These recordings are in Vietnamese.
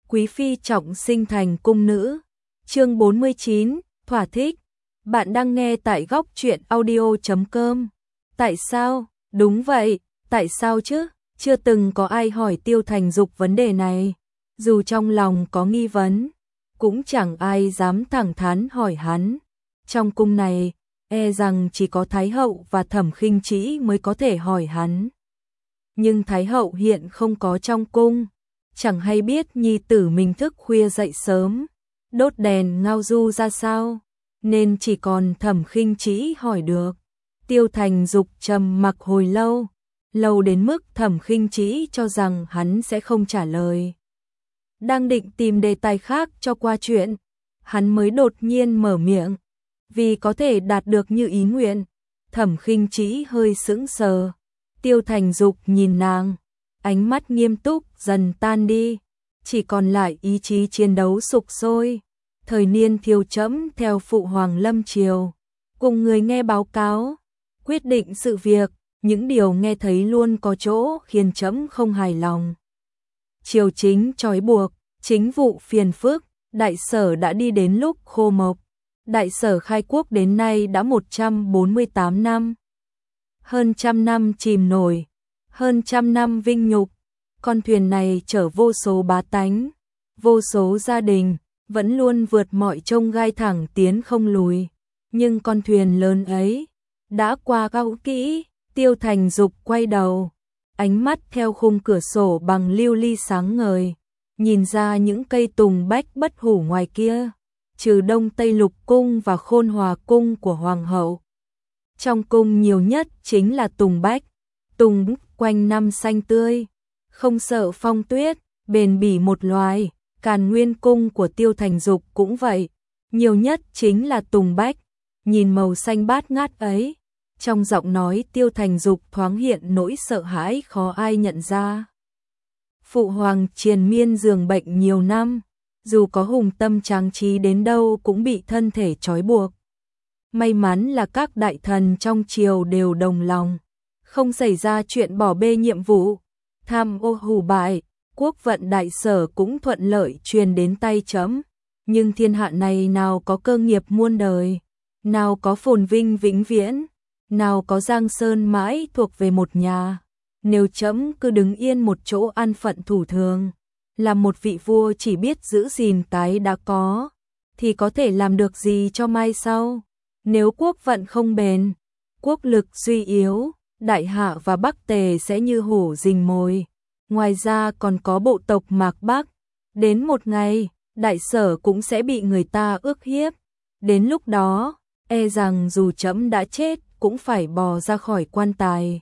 quý phi trọng sinh thành cung nữ. Chương 49, thỏa thích. Bạn đang nghe tại góc truyện audio.com. Tại sao? Đúng vậy, tại sao chứ? Chưa từng có ai hỏi Tiêu Thành Dục vấn đề này. Dù trong lòng có nghi vấn, cũng chẳng ai dám thẳng thắn hỏi hắn. Trong cung này, e rằng chỉ có Thái Hậu và Thẩm Khinh Trĩ mới có thể hỏi hắn. Nhưng Thái Hậu hiện không có trong cung, chẳng hay biết nhi tử mình thức khuya dậy sớm, đốt đèn ngao du ra sao, nên chỉ còn Thẩm Khinh Trĩ hỏi được. Tiêu Thành Dục trầm mặc hồi lâu, lâu đến mức Thẩm Khinh Trĩ cho rằng hắn sẽ không trả lời. Đang định tìm đề tài khác cho qua chuyện, hắn mới đột nhiên mở miệng. Vì có thể đạt được như ý nguyện, Thẩm Khinh Trĩ hơi sững sờ. Tiêu Thành Dục nhìn nàng, ánh mắt nghiêm túc dần tan đi, chỉ còn lại ý chí chiến đấu sục sôi. Thời niên thiếu trẫm theo phụ hoàng lâm triều, cùng người nghe báo cáo, quyết định sự việc, những điều nghe thấy luôn có chỗ khiến trẫm không hài lòng. Triều chính trói buộc, chính vụ phiền phức, đại sở đã đi đến lúc khô mộc. Đại sở khai quốc đến nay đã 148 năm. Hơn trăm năm chìm nổi, hơn trăm năm vinh nhục. Con thuyền này chở vô số bá tánh, vô số gia đình, vẫn luôn vượt mọi chông gai thẳng tiến không lùi. Nhưng con thuyền lớn ấy đã qua gao kỹ. Tiêu Thành Dục quay đầu, ánh mắt theo khung cửa sổ bằng lưu ly sáng ngời, nhìn ra những cây tùng bách bất hủ ngoài kia, trừ Đông Tây Lục cung và Khôn Hòa cung của hoàng hậu. Trong cung nhiều nhất chính là tùng bách, tùng quanh năm xanh tươi, không sợ phong tuyết, bền bỉ một loài. Càn Nguyên cung của Tiêu Thành Dục cũng vậy, nhiều nhất chính là tùng bách. Nhìn màu xanh bát ngát ấy, trong giọng nói Tiêu Thành Dục thoáng hiện nỗi sợ hãi khó ai nhận ra. Phụ hoàng triền miên giường bệnh nhiều năm, dù có hùng tâm tráng trí đến đâu cũng bị thân thể trói buộc. May mắn là các đại thần trong triều đều đồng lòng, không xảy ra chuyện bỏ bê nhiệm vụ, tham ô hủ bại, quốc vận đại sở cũng thuận lợi truyền đến tay trẫm. Nhưng thiên hạ này nào có cơ nghiệp muôn đời, nào có phồn vinh vĩnh viễn, nào có giang sơn mãi thuộc về một nhà. Nếu trẫm cứ đứng yên một chỗ an phận thủ thường, là một vị vua chỉ biết giữ gìn cái đã có, thì có thể làm được gì cho mai sau. Nếu quốc vận không bền, quốc lực suy yếu, Đại Hạ và Bắc Tề sẽ như hổ rình mồi. Ngoài ra còn có bộ tộc Mạc Bắc, đến một ngày, đại sở cũng sẽ bị người ta ức hiếp. Đến lúc đó, e rằng dù trẫm đã chết cũng phải bò ra khỏi quan tài.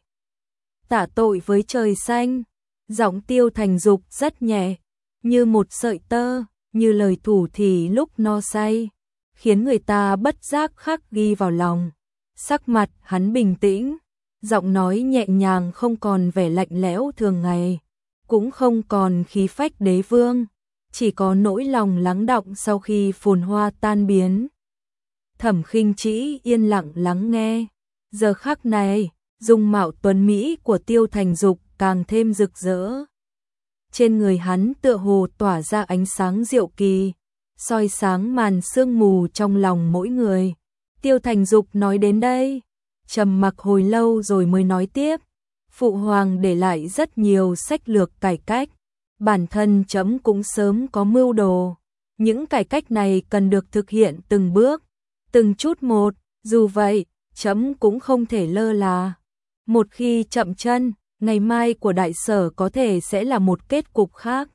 Tạ tội với trời xanh. Giọng Tiêu Thành Dục rất nhẹ, như một sợi tơ, như lời thủ thỉ lúc no say, khiến người ta bất giác khắc ghi vào lòng. Sắc mặt hắn bình tĩnh, giọng nói nhẹ nhàng không còn vẻ lạnh lẽo thường ngày, cũng không còn khí phách đế vương, chỉ có nỗi lòng lắng đọng sau khi phồn hoa tan biến. Thẩm Khinh Trĩ yên lặng lắng nghe. Giờ khắc này, dung mạo tuấn mỹ của Tiêu Thành Dục càng thêm rực rỡ. Trên người hắn tựa hồ tỏa ra ánh sáng diệu kỳ, soi sáng màn sương mù trong lòng mỗi người. Tiêu Thành Dục nói đến đây, trầm mặc hồi lâu rồi mới nói tiếp. Phụ hoàng để lại rất nhiều sách lược cải cách, bản thân trẫm cũng sớm có mưu đồ. Những cải cách này cần được thực hiện từng bước, từng chút một. Dù vậy, trẫm cũng không thể lơ là. Một khi chậm chân, ngày mai của đại sở có thể sẽ là một kết cục khác.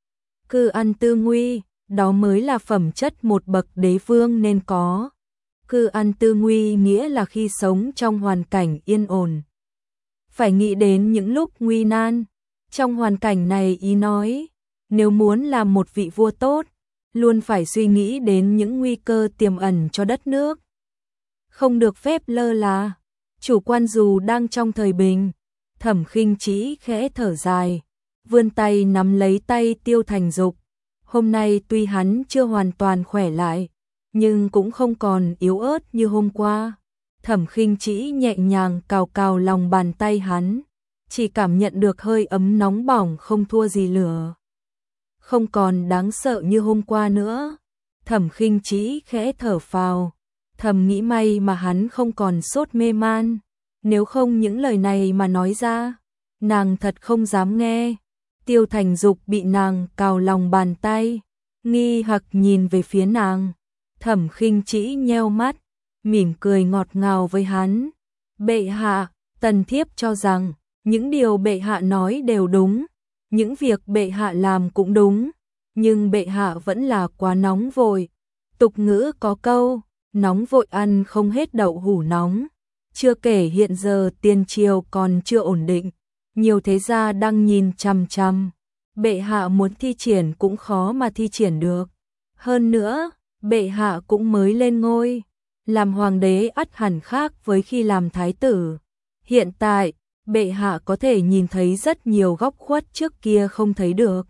Cư ăn tư nguy, đó mới là phẩm chất một bậc đế vương nên có. Cư ăn tư nguy nghĩa là khi sống trong hoàn cảnh yên ổn, phải nghĩ đến những lúc nguy nan. Trong hoàn cảnh này ý nói, nếu muốn làm một vị vua tốt, luôn phải suy nghĩ đến những nguy cơ tiềm ẩn cho đất nước. Không được phép lơ là, chủ quan dù đang trong thời bình. Thẩm Khinh Trĩ khẽ thở dài, vươn tay nắm lấy tay Tiêu Thành Dục. Hôm nay tuy hắn chưa hoàn toàn khỏe lại, nhưng cũng không còn yếu ớt như hôm qua. Thẩm Khinh Trĩ nhẹ nhàng cào cào lòng bàn tay hắn, chỉ cảm nhận được hơi ấm nóng bỏng không thua gì lửa. không còn đáng sợ như hôm qua nữa. Thẩm Khinh Chí khẽ thở phào, thầm nghĩ may mà hắn không còn sốt mê man, nếu không những lời này mà nói ra, nàng thật không dám nghe. Tiêu Thành Dục bị nàng cào lòng bàn tay, nghi hoặc nhìn về phía nàng. Thẩm Khinh Chí nheo mắt, mỉm cười ngọt ngào với hắn. Bệ hạ, tần thiếp cho rằng những điều bệ hạ nói đều đúng, những việc bệ hạ làm cũng đúng, nhưng bệ hạ vẫn là quá nóng vội. Tục ngữ có câu, nóng vội ăn không hết đậu hũ nóng. Chưa kể hiện giờ tiền triều còn chưa ổn định, nhiều thế gia đang nhìn chằm chằm. Bệ hạ muốn thi triển cũng khó mà thi triển được. Hơn nữa, bệ hạ cũng mới lên ngôi, làm hoàng đế ắt hẳn khác với khi làm thái tử. Hiện tại, bệ hạ có thể nhìn thấy rất nhiều góc khuất trước kia không thấy được.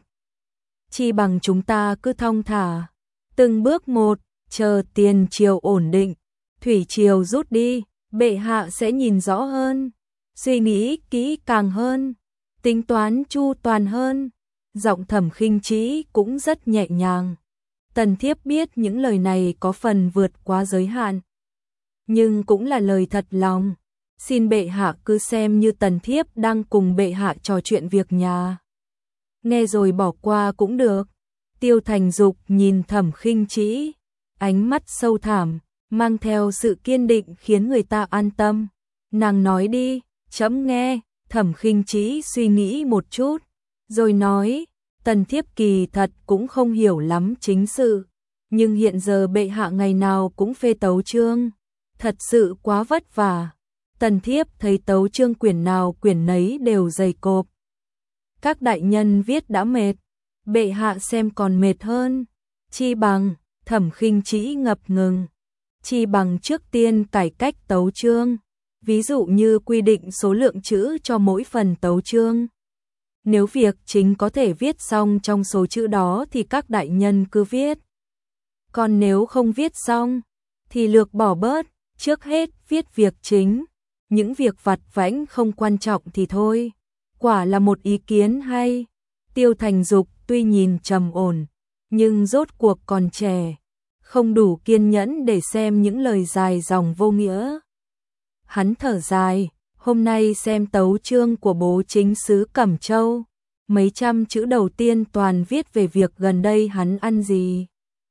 Chi bằng chúng ta cứ thong thả, từng bước một, chờ tiền triều ổn định, thủy triều rút đi, bệ hạ sẽ nhìn rõ hơn, suy nghĩ kỹ càng hơn, tính toán chu toàn hơn. Giọng Thẩm Khinh Chí cũng rất nhẹ nhàng. Tần thiếp biết những lời này có phần vượt quá giới hạn, nhưng cũng là lời thật lòng. Xin bệ hạ cứ xem như tần thiếp đang cùng bệ hạ trò chuyện việc nhà. Nghe rồi bỏ qua cũng được. Tiêu Thành Dục nhìn Thẩm Khinh Chí, ánh mắt sâu thẳm, mang theo sự kiên định khiến người ta an tâm. Nàng nói đi, trẫm nghe. Thẩm Khinh Chí suy nghĩ một chút, rồi nói, tần thiếp kỳ thật cũng không hiểu lắm chính sự, nhưng hiện giờ bệ hạ ngày nào cũng phê tấu chương, thật sự quá vất vả. Tần thiếp thấy tấu chương quyển nào quyển nấy đều dày cộp. Các đại nhân viết đã mệt, bệ hạ xem còn mệt hơn. Chi bằng, Thẩm Khinh Chí ngập ngừng, chi bằng trước tiên cải cách tấu chương, ví dụ như quy định số lượng chữ cho mỗi phần tấu chương. Nếu việc chính có thể viết xong trong số chữ đó thì các đại nhân cứ viết. Còn nếu không viết xong, thì lược bỏ bớt, trước hết viết việc chính, những việc vặt vãnh không quan trọng thì thôi. Quả là một ý kiến hay. Tiêu Thành Dục tuy nhìn trầm ổn, nhưng rốt cuộc còn trẻ, không đủ kiên nhẫn để xem những lời dài dòng vô nghĩa. Hắn thở dài, hôm nay xem tấu chương của bố chính sứ Cẩm Châu, mấy trăm chữ đầu tiên toàn viết về việc gần đây hắn ăn gì,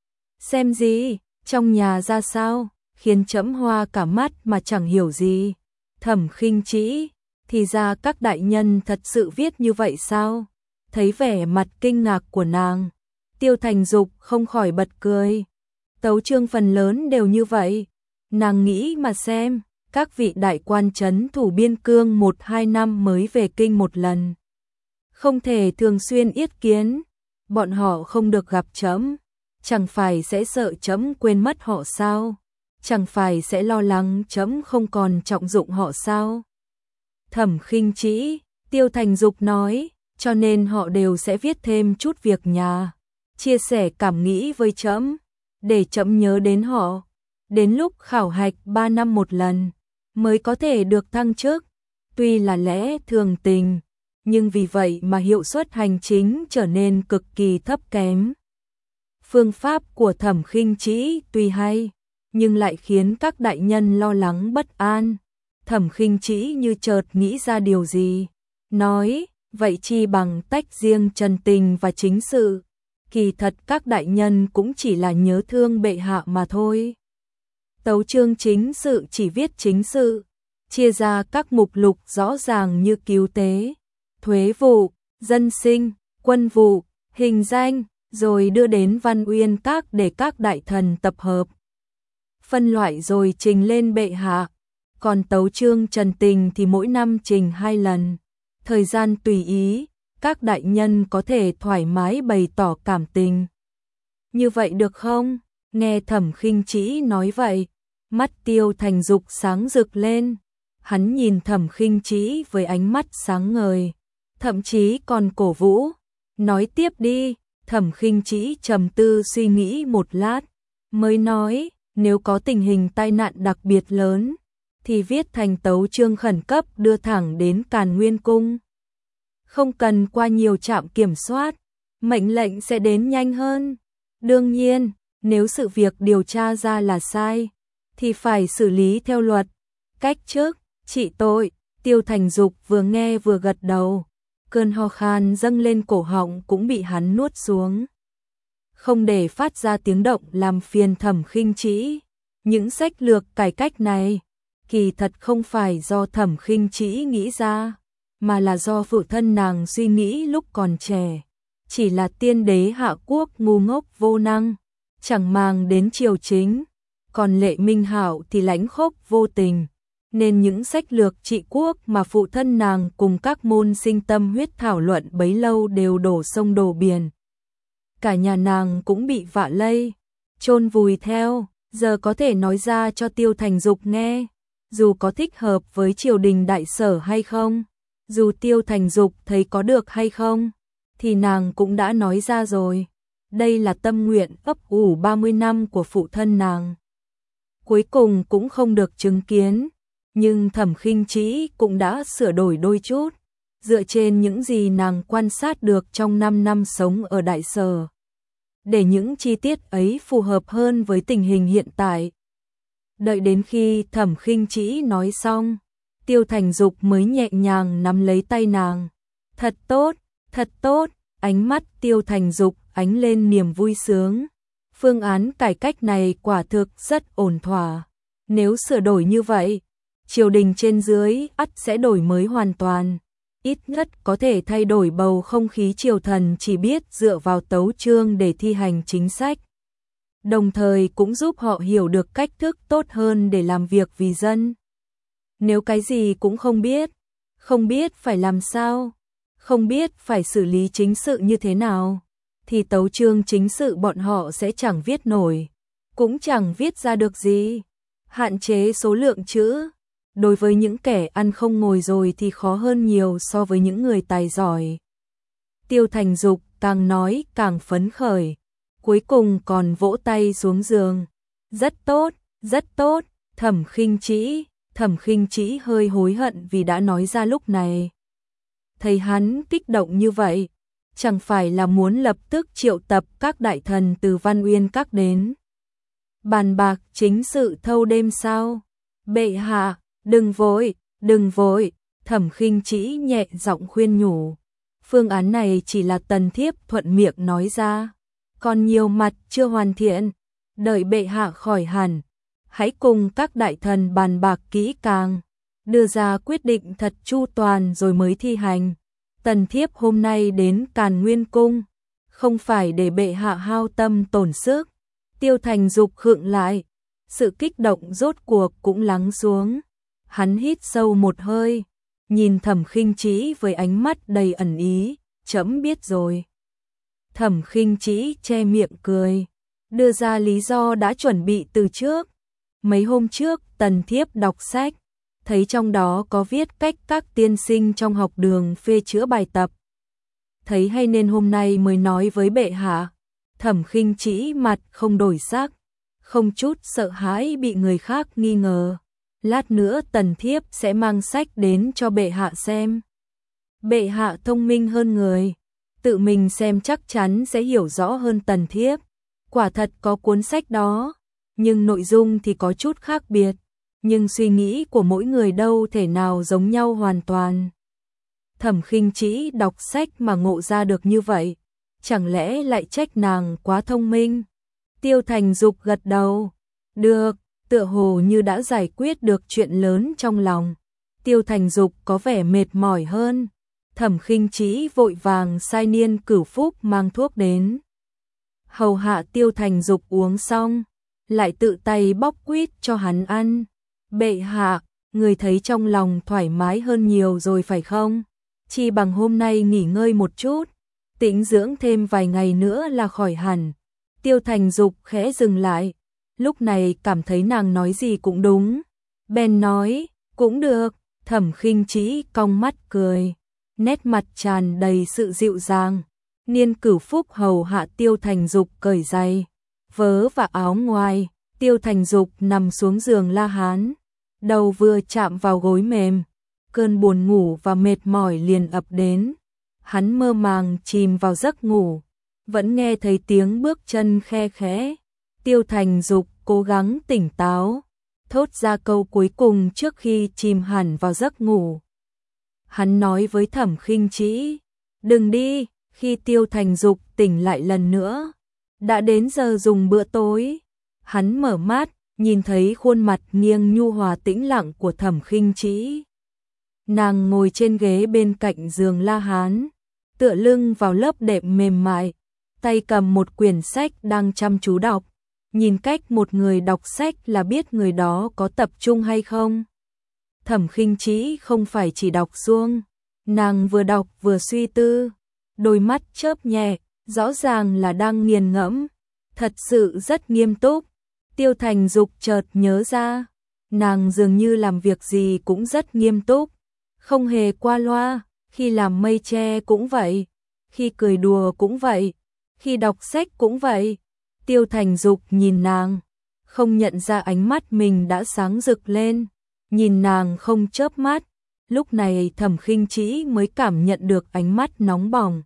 xem gì, trong nhà ra sao, khiến trẫm hoa cả mắt mà chẳng hiểu gì. Thẩm Khinh Chí, thì ra các đại nhân thật sự viết như vậy sao? Thấy vẻ mặt kinh ngạc của nàng, Tiêu Thành Dục không khỏi bật cười. Tấu chương phần lớn đều như vậy. Nàng nghĩ mà xem, các vị đại quan trấn thủ biên cương 1-2 năm mới về kinh một lần, không thể thường xuyên yết kiến, bọn họ không được gặp trẫm, chẳng phải sẽ sợ trẫm quên mất họ sao? Chẳng phải sẽ lo lắng trẫm không còn trọng dụng họ sao? Thẩm Khinh Chí, Tiêu Thành Dục nói, cho nên họ đều sẽ viết thêm chút việc nhà, chia sẻ cảm nghĩ với trẫm, để trẫm nhớ đến họ. Đến lúc khảo hạch 3 năm một lần mới có thể được thăng chức, tuy là lẽ thường tình, nhưng vì vậy mà hiệu suất hành chính trở nên cực kỳ thấp kém. Phương pháp của Thẩm Khinh Chí tuy hay, nhưng lại khiến các đại nhân lo lắng bất an. Thẩm Khinh Chí như chợt nghĩ ra điều gì, nói, vậy chi bằng tách riêng trần tình và chính sự, kỳ thật các đại nhân cũng chỉ là nhớ thương bệ hạ mà thôi. Tấu chương chính sự chỉ viết chính sự, chia ra các mục lục rõ ràng như cứu tế, thuế vụ, dân sinh, quân vụ, hình danh, rồi đưa đến Văn Uyên Các để các đại thần tập hợp, phân loại rồi trình lên bệ hạ. Còn tấu chương trần tình thì mỗi năm trình 2 lần, thời gian tùy ý, các đại nhân có thể thoải mái bày tỏ cảm tình. Như vậy được không? Nghe Thẩm Khinh Chí nói vậy, mắt Tiêu Thành Dục sáng rực lên. Hắn nhìn Thẩm Khinh Chí với ánh mắt sáng ngời, thậm chí còn cổ vũ. Nói tiếp đi. Thẩm Khinh Chí trầm tư suy nghĩ một lát, mới nói, nếu có tình hình tai nạn đặc biệt lớn, thì viết thành tấu chương khẩn cấp đưa thẳng đến Càn Nguyên Cung. Không cần qua nhiều trạm kiểm soát, mệnh lệnh sẽ đến nhanh hơn. Đương nhiên, nếu sự việc điều tra ra là sai, thì phải xử lý theo luật. Cách chức, trị tội. Tiêu Thành Dục vừa nghe vừa gật đầu. Cơn ho khan dâng lên cổ họng cũng bị hắn nuốt xuống. Không để phát ra tiếng động làm phiền Thẩm Khinh Trĩ. Những sách lược cải cách này, kỳ thật không phải do Thẩm Khinh Trĩ nghĩ ra, mà là do phụ thân nàng suy nghĩ lúc còn trẻ. Chỉ là tiên đế hạ quốc ngu ngốc vô năng, chẳng màng đến triều chính, còn Lệ Minh Hạo thì lãnh khốc vô tình, nên những sách lược trị quốc mà phụ thân nàng cùng các môn sinh tâm huyết thảo luận bấy lâu đều đổ sông đổ biển. Cả nhà nàng cũng bị vạ lây, chôn vùi theo, giờ có thể nói ra cho Tiêu Thành Dục nghe, dù có thích hợp với triều đình đại sở hay không, dù Tiêu Thành Dục thấy có được hay không, thì nàng cũng đã nói ra rồi. Đây là tâm nguyện ấp ủ 30 năm của phụ thân nàng. Cuối cùng cũng không được chứng kiến, nhưng Thẩm Khinh Trĩ cũng đã sửa đổi đôi chút, dựa trên những gì nàng quan sát được trong 5 năm sống ở đại sở, để những chi tiết ấy phù hợp hơn với tình hình hiện tại. Đợi đến khi Thẩm Khinh Trĩ nói xong, Tiêu Thành Dục mới nhẹ nhàng nắm lấy tay nàng. Thật tốt, thật tốt. Ánh mắt Tiêu Thành Dục ánh lên niềm vui sướng. Phương án cải cách này quả thực rất ổn thỏa. Nếu sửa đổi như vậy, triều đình trên dưới ắt sẽ đổi mới hoàn toàn. Ít nhất có thể thay đổi bầu không khí triều thần chỉ biết dựa vào tấu chương để thi hành chính sách. Đồng thời cũng giúp họ hiểu được cách thức tốt hơn để làm việc vì dân. Nếu cái gì cũng không biết phải làm sao, không biết phải xử lý chính sự như thế nào, thì tấu chương chính sự bọn họ sẽ chẳng viết nổi, cũng chẳng viết ra được gì. Hạn chế số lượng chữ, đối với những kẻ ăn không ngồi rồi thì khó hơn nhiều so với những người tài giỏi. Tiêu Thành Dục càng nói càng phấn khởi, cuối cùng còn vỗ tay xuống giường. Rất tốt, rất tốt. Thẩm Khinh Trĩ hơi hối hận vì đã nói ra lúc này. Thấy hắn kích động như vậy, chẳng phải là muốn lập tức triệu tập các đại thần từ Văn Uyên Các đến bàn bạc chính sự thâu đêm sao? Bệ hạ, đừng vội. Thẩm Khinh Trĩ nhẹ giọng khuyên nhủ. Phương án này chỉ là Tần thiếp thuận miệng nói ra, còn nhiều mặt chưa hoàn thiện, đợi bệ hạ khỏi hẳn, hãy cùng các đại thần bàn bạc kỹ càng, đưa ra quyết định thật chu toàn rồi mới thi hành. Tần thiếp hôm nay đến Càn Nguyên Cung, không phải để bệ hạ hao tâm tổn sức. Tiêu Thành Dục khựng lại, sự kích động rốt cuộc cũng lắng xuống. Hắn hít sâu một hơi, nhìn Thẩm Khinh Trĩ với ánh mắt đầy ẩn ý, trẫm biết rồi. Thẩm Khinh Trĩ che miệng cười, đưa ra lý do đã chuẩn bị từ trước. Mấy hôm trước Tần thiếp đọc sách, thấy trong đó có viết cách các tiên sinh trong học đường phê chữa bài tập. Thấy hay nên hôm nay mới nói với bệ hạ. Thẩm Khinh Trĩ mặt không đổi sắc, không chút sợ hãi bị người khác nghi ngờ. Lát nữa Tần thiếp sẽ mang sách đến cho bệ hạ xem. Bệ hạ thông minh hơn người, tự mình xem chắc chắn sẽ hiểu rõ hơn Tần thiếp. Quả thật có cuốn sách đó, nhưng nội dung thì có chút khác biệt. Nhưng suy nghĩ của mỗi người đâu thể nào giống nhau hoàn toàn. Thẩm Khinh Trĩ đọc sách mà ngộ ra được như vậy, chẳng lẽ lại trách nàng quá thông minh? Tiêu Thành Dục gật đầu. Được, tựa hồ như đã giải quyết được chuyện lớn trong lòng. Tiêu Thành Dục có vẻ mệt mỏi hơn. Thẩm Khinh Trĩ vội vàng sai Niên Cửu Phúc mang thuốc đến. Hầu hạ Tiêu Thành Dục uống xong, lại tự tay bóc quýt cho hắn ăn. Bệ hạ, người thấy trong lòng thoải mái hơn nhiều rồi phải không? Chi bằng hôm nay nghỉ ngơi một chút, tĩnh dưỡng thêm vài ngày nữa là khỏi hẳn. Tiêu Thành Dục khẽ dừng lại, lúc này cảm thấy nàng nói gì cũng đúng. Bèn nói, cũng được. Thẩm Khinh Trĩ cong mắt cười, nét mặt tràn đầy sự dịu dàng. Niên Cửu Phúc hầu hạ Tiêu Thành Dục cởi giày, vớ và áo ngoài. Tiêu Thành Dục nằm xuống giường La Hán, đầu vừa chạm vào gối mềm, cơn buồn ngủ và mệt mỏi liền ập đến. Hắn mơ màng chìm vào giấc ngủ, vẫn nghe thấy tiếng bước chân khe khẽ. Tiêu Thành Dục cố gắng tỉnh táo, thốt ra câu cuối cùng trước khi chìm hẳn vào giấc ngủ. Hắn nói với Thẩm Khinh Trĩ, đừng đi. Khi Tiêu Thành Dục tỉnh lại lần nữa, đã đến giờ dùng bữa tối. Hắn mở mắt, nhìn thấy khuôn mặt nghiêng nhu hòa tĩnh lặng của Thẩm Khinh Trĩ. Nàng ngồi trên ghế bên cạnh giường La Hán, tựa lưng vào lớp đệm mềm mại, tay cầm một quyển sách đang chăm chú đọc. Nhìn cách một người đọc sách là biết người đó có tập trung hay không. Thẩm Khinh Trĩ không phải chỉ đọc suông, nàng vừa đọc vừa suy tư, đôi mắt chớp nhẹ, rõ ràng là đang nghiền ngẫm, thật sự rất nghiêm túc. Tiêu Thành Dục chợt nhớ ra, nàng dường như làm việc gì cũng rất nghiêm túc, không hề qua loa, khi làm mây tre cũng vậy, khi cười đùa cũng vậy, khi đọc sách cũng vậy. Tiêu Thành Dục nhìn nàng, không nhận ra ánh mắt mình đã sáng rực lên, nhìn nàng không chớp mắt, lúc này Thẩm Khinh Trĩ mới cảm nhận được ánh mắt nóng bỏng.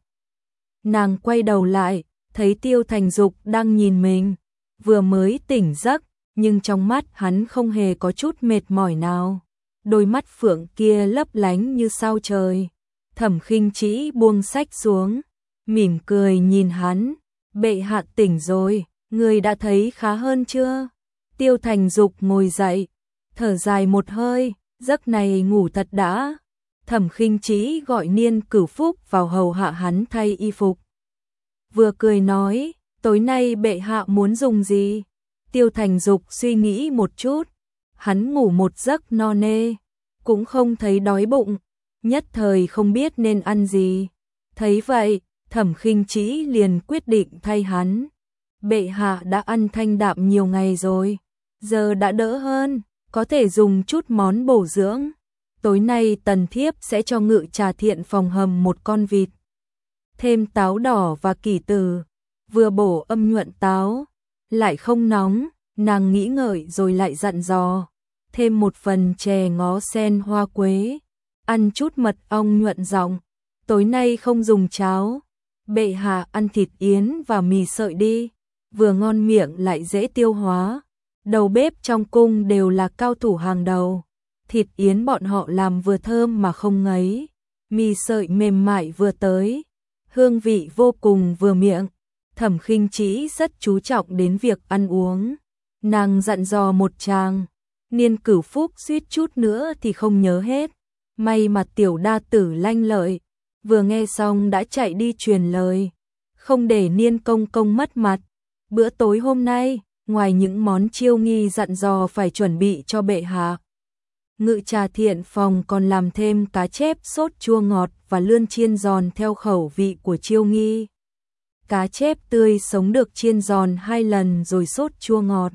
Nàng quay đầu lại, thấy Tiêu Thành Dục đang nhìn mình, vừa mới tỉnh giấc, nhưng trong mắt hắn không hề có chút mệt mỏi nào. Đôi mắt phượng kia lấp lánh như sao trời. Thẩm Khinh Trĩ buông sách xuống, mỉm cười nhìn hắn, bệ hạ tỉnh rồi, người đã thấy khá hơn chưa? Tiêu Thành Dục ngồi dậy, thở dài một hơi, giấc này ngủ thật đã. Thẩm Khinh Trĩ gọi Niên Cửu Phúc vào hầu hạ hắn thay y phục. Vừa cười nói, tối nay bệ hạ muốn dùng gì? Tiêu Thành Dục suy nghĩ một chút, hắn ngủ một giấc no nê, cũng không thấy đói bụng, nhất thời không biết nên ăn gì. Thấy vậy, Thẩm Khinh Trĩ liền quyết định thay hắn. Bệ hạ đã ăn thanh đạm nhiều ngày rồi, giờ đã đỡ hơn, có thể dùng chút món bổ dưỡng. Tối nay tần thiếp sẽ cho Ngự Trà Thiện phòng hầm một con vịt, thêm táo đỏ và kỷ tử, vừa bổ âm nhuận táo, lại không nóng. Nàng nghĩ ngợi rồi lại dặn dò, thêm một phần chè ngó sen hoa quế, ăn chút mật ong nhuận giọng. Tối nay không dùng cháo, bệ hạ ăn thịt yến và mì sợi đi, vừa ngon miệng lại dễ tiêu hóa. Đầu bếp trong cung đều là cao thủ hàng đầu, thịt yến bọn họ làm vừa thơm mà không ngấy, mì sợi mềm mại vừa tới, hương vị vô cùng vừa miệng. Thẩm Khinh Trĩ rất chú trọng đến việc ăn uống, nàng dặn dò một tràng, Niên Cửu Phúc suýt chút nữa thì không nhớ hết. May mà Tiểu Đa Tử lanh lợi, vừa nghe xong đã chạy đi truyền lời, không để Niên công công mất mặt. Bữa tối hôm nay, ngoài những món chiêu nghi dặn dò phải chuẩn bị cho bệ hạ, Ngự Trà Thiện phòng còn làm thêm cá chép sốt chua ngọt và lươn chiên giòn theo khẩu vị của chiêu nghi. Cá chép tươi sống được chiên giòn 2 lần rồi sốt chua ngọt.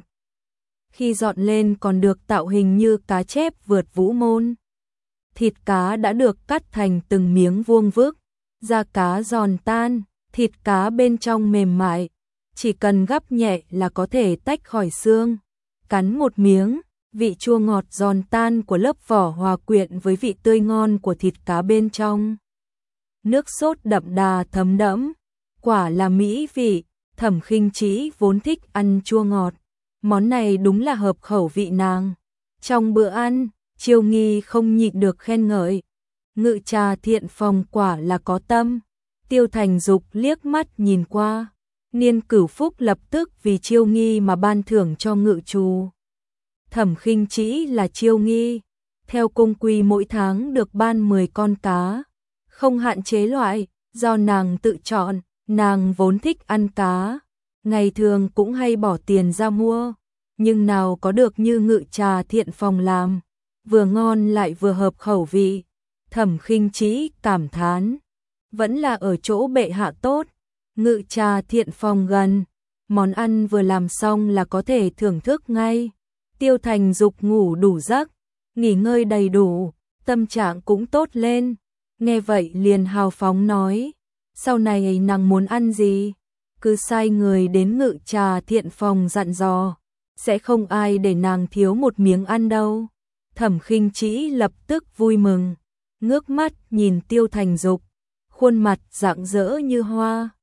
Khi dọn lên còn được tạo hình như cá chép vượt vũ môn. Thịt cá đã được cắt thành từng miếng vuông vức, da cá giòn tan, thịt cá bên trong mềm mại, chỉ cần gắp nhẹ là có thể tách khỏi xương. Cắn một miếng, vị chua ngọt giòn tan của lớp vỏ hòa quyện với vị tươi ngon của thịt cá bên trong. Nước sốt đậm đà thấm đẫm, quả là mỹ vị. Thẩm Khinh Trĩ vốn thích ăn chua ngọt, món này đúng là hợp khẩu vị nàng. Trong bữa ăn, Chiêu Nghi không nhịn được khen ngợi, Ngự Trà Thiện phòng quả là có tâm. Tiêu Thành Dục liếc mắt nhìn qua, Niên Cửu Phúc lập tức vì Chiêu Nghi mà ban thưởng cho ngự trù. Thẩm Khinh Trĩ là Chiêu Nghi, theo cung quy mỗi tháng được ban 10 con cá, không hạn chế loại, do nàng tự chọn. Nàng vốn thích ăn cá, ngày thường cũng hay bỏ tiền ra mua, nhưng nào có được như Ngự Trà Thiện phòng làm, vừa ngon lại vừa hợp khẩu vị. Thẩm Khinh Trĩ cảm thán, vẫn là ở chỗ bệ hạ tốt. Ngự Trà Thiện phòng gần, món ăn vừa làm xong là có thể thưởng thức ngay. Tiêu Thành Dục ngủ đủ giấc, nghỉ ngơi đầy đủ, tâm trạng cũng tốt lên, nghe vậy liền hào phóng nói, sau này nàng muốn ăn gì, cứ sai người đến Ngự Trà Thiện phòng dặn dò, sẽ không ai để nàng thiếu một miếng ăn đâu. Thẩm Khinh Trĩ lập tức vui mừng, ngước mắt nhìn Tiêu Thành Dục, khuôn mặt rạng rỡ như hoa.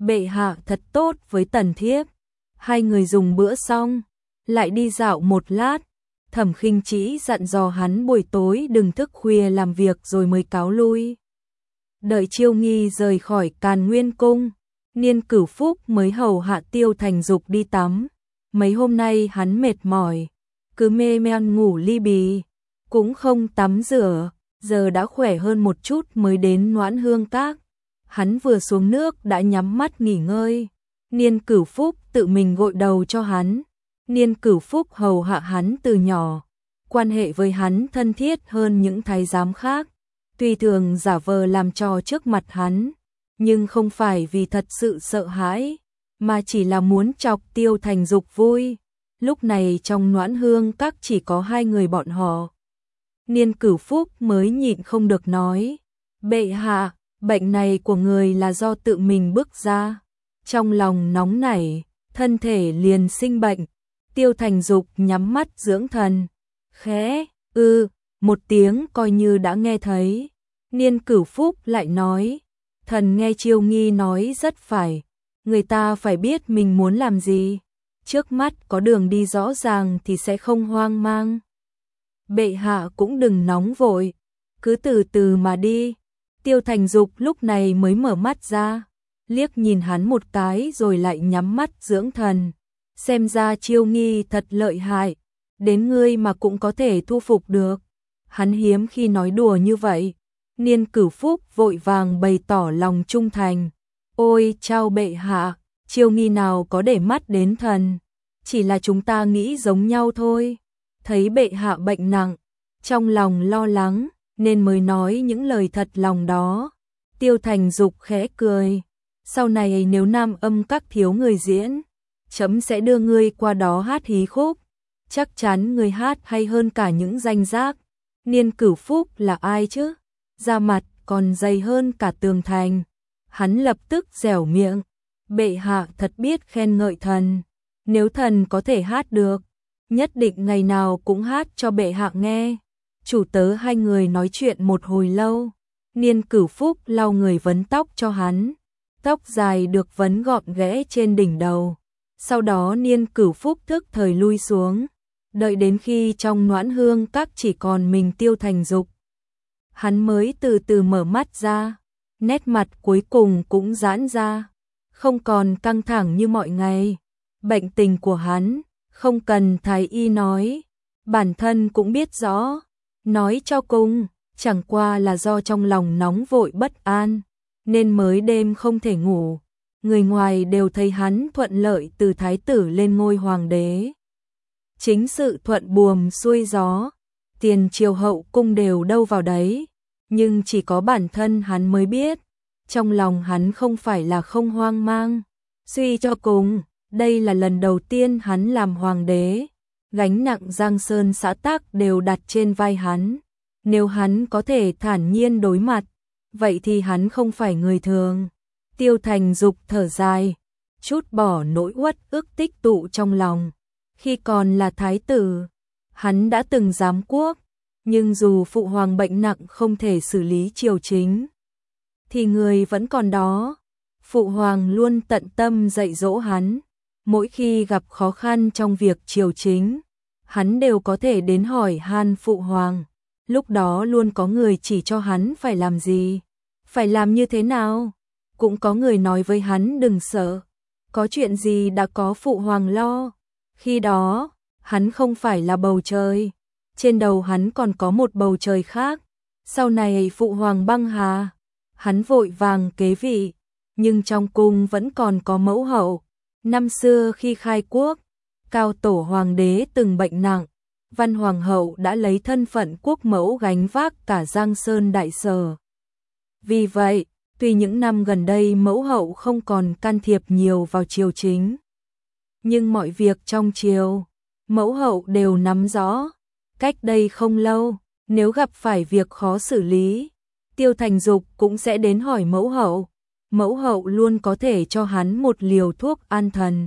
Bệ hạ thật tốt với tần thiếp. Hai người dùng bữa xong, lại đi dạo một lát. Thẩm Khinh Trĩ dặn dò hắn buổi tối đừng thức khuya làm việc rồi mới cáo lui. Đợi Chiêu Nghi rời khỏi Càn Nguyên Cung, Niên Cửu Phúc mới hầu hạ Tiêu Thành Dục đi tắm. Mấy hôm nay hắn mệt mỏi, cứ mê man ngủ li bì, cũng không tắm rửa, giờ đã khỏe hơn một chút mới đến Noãn Hương Các. Hắn vừa xuống nước đã nhắm mắt nghỉ ngơi. Niên Cửu Phúc tự mình gội đầu cho hắn. Niên Cửu Phúc hầu hạ hắn từ nhỏ, quan hệ với hắn thân thiết hơn những thái giám khác. Tuy thường giả vờ làm trò trước mặt hắn, nhưng không phải vì thật sự sợ hãi, mà chỉ là muốn chọc Tiêu Thành Dục vui. Lúc này trong Noãn Hương Các chỉ có hai người bọn họ. Niên Cửu Phúc mới nhịn không được nói: "Bệ hạ, bệnh này của người là do tự mình bước ra." Trong lòng nóng nảy, thân thể liền sinh bệnh. Tiêu Thành Dục nhắm mắt dưỡng thần, khẽ một tiếng coi như đã nghe thấy. Niên Cửu Phúc lại nói: "Thần nghe Chiêu Nghi nói rất phải, người ta phải biết mình muốn làm gì, trước mắt có đường đi rõ ràng thì sẽ không hoang mang. Bệ hạ cũng đừng nóng vội, cứ từ từ mà đi." Tiêu Thành Dục lúc này mới mở mắt ra, liếc nhìn hắn một cái rồi lại nhắm mắt dưỡng thần. Xem ra Chiêu Nghi thật lợi hại, đến ngươi mà cũng có thể thu phục được. Hắn hiếm khi nói đùa như vậy. Niên Cửu Phúc vội vàng bày tỏ lòng trung thành. "Ôi chao bệ hạ, Chiêu Nghi nào có để mắt đến thần, chỉ là chúng ta nghĩ giống nhau thôi. Thấy bệ hạ bệnh nặng, trong lòng lo lắng, nên mới nói những lời thật lòng đó." Tiêu Thành Dục khẽ cười: "Sau này nếu Nam Âm Các thiếu người diễn, chấm sẽ đưa ngươi qua đó hát hí khúc, chắc chắn ngươi hát hay hơn cả những danh giác." Niên Cửu Phúc là ai chứ? Da mặt còn dày hơn cả tường thành. Hắn lập tức dẻo miệng: "Bệ hạ thật biết khen ngợi thần, nếu thần có thể hát được, nhất định ngày nào cũng hát cho bệ hạ nghe." Chủ tớ hai người nói chuyện một hồi lâu. Niên Cửu Phúc lau người vấn tóc cho hắn. Tóc dài được vấn gọn ghẽ trên đỉnh đầu. Sau đó Niên Cửu Phúc thức thời lui xuống. Đợi đến khi trong Noãn Hương Các chỉ còn mình Tiêu Thành Dục, hắn mới từ từ mở mắt ra. Nét mặt cuối cùng cũng giãn ra, không còn căng thẳng như mọi ngày. Bệnh tình của hắn không cần thái y nói, bản thân cũng biết rõ. Nói cho cùng, chẳng qua là do trong lòng nóng vội bất an, nên mới đêm không thể ngủ. Người ngoài đều thấy hắn thuận lợi từ thái tử lên ngôi hoàng đế. Chính sự thuận buồm xuôi gió, tiền triều hậu cung đều đâu vào đấy. Nhưng chỉ có bản thân hắn mới biết, trong lòng hắn không phải là không hoang mang. Suy cho cùng, đây là lần đầu tiên hắn làm hoàng đế. Gánh nặng Giang Sơn xã tắc đều đặt trên vai hắn. Nếu hắn có thể thản nhiên đối mặt, vậy thì hắn không phải người thường. Tiêu Thành Dục thở dài, chút bỏ nỗi uất ức tích tụ trong lòng. Khi còn là thái tử, hắn đã từng giám quốc, nhưng dù phụ hoàng bệnh nặng không thể xử lý triều chính, thì người vẫn còn đó. Phụ hoàng luôn tận tâm dạy dỗ hắn. Mỗi khi gặp khó khăn trong việc triều chính, hắn đều có thể đến hỏi han phụ hoàng. Lúc đó luôn có người chỉ cho hắn phải làm gì, phải làm như thế nào. Cũng có người nói với hắn đừng sợ, có chuyện gì đã có phụ hoàng lo. Khi đó, hắn không phải là bầu trời, trên đầu hắn còn có một bầu trời khác. Sau này phụ hoàng băng hà, hắn vội vàng kế vị, nhưng trong cung vẫn còn có mẫu hậu. Năm xưa khi khai quốc, Cao tổ hoàng đế từng bệnh nặng, Văn hoàng hậu đã lấy thân phận quốc mẫu gánh vác cả Giang Sơn đại sở. Vì vậy, tuy những năm gần đây mẫu hậu không còn can thiệp nhiều vào triều chính, nhưng mọi việc trong triều, mẫu hậu đều nắm rõ. Cách đây không lâu, nếu gặp phải việc khó xử lý, Tiêu Thành Dục cũng sẽ đến hỏi mẫu hậu. Mẫu hậu luôn có thể cho hắn một liều thuốc an thần.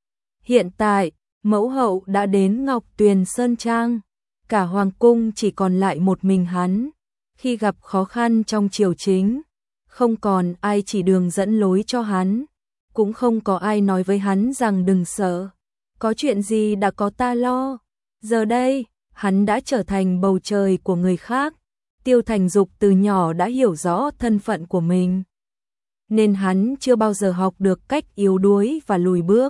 Hiện tại, mẫu hậu đã đến Ngọc Tuyền Sơn Trang, cả hoàng cung chỉ còn lại một mình hắn. Khi gặp khó khăn trong triều chính, không còn ai chỉ đường dẫn lối cho hắn. cũng không có ai nói với hắn rằng đừng sợ, có chuyện gì đã có ta lo. Giờ đây, hắn đã trở thành bầu trời của người khác. Tiêu Thành Dục từ nhỏ đã hiểu rõ thân phận của mình, nên hắn chưa bao giờ học được cách yếu đuối và lùi bước.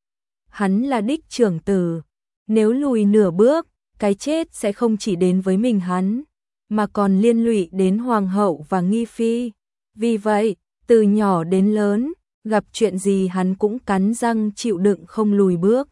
Hắn là đích trưởng tử, nếu lùi nửa bước, cái chết sẽ không chỉ đến với mình hắn, mà còn liên lụy đến hoàng hậu và nghi phi. Vì vậy, từ nhỏ đến lớn, gặp chuyện gì hắn cũng cắn răng chịu đựng không lùi bước.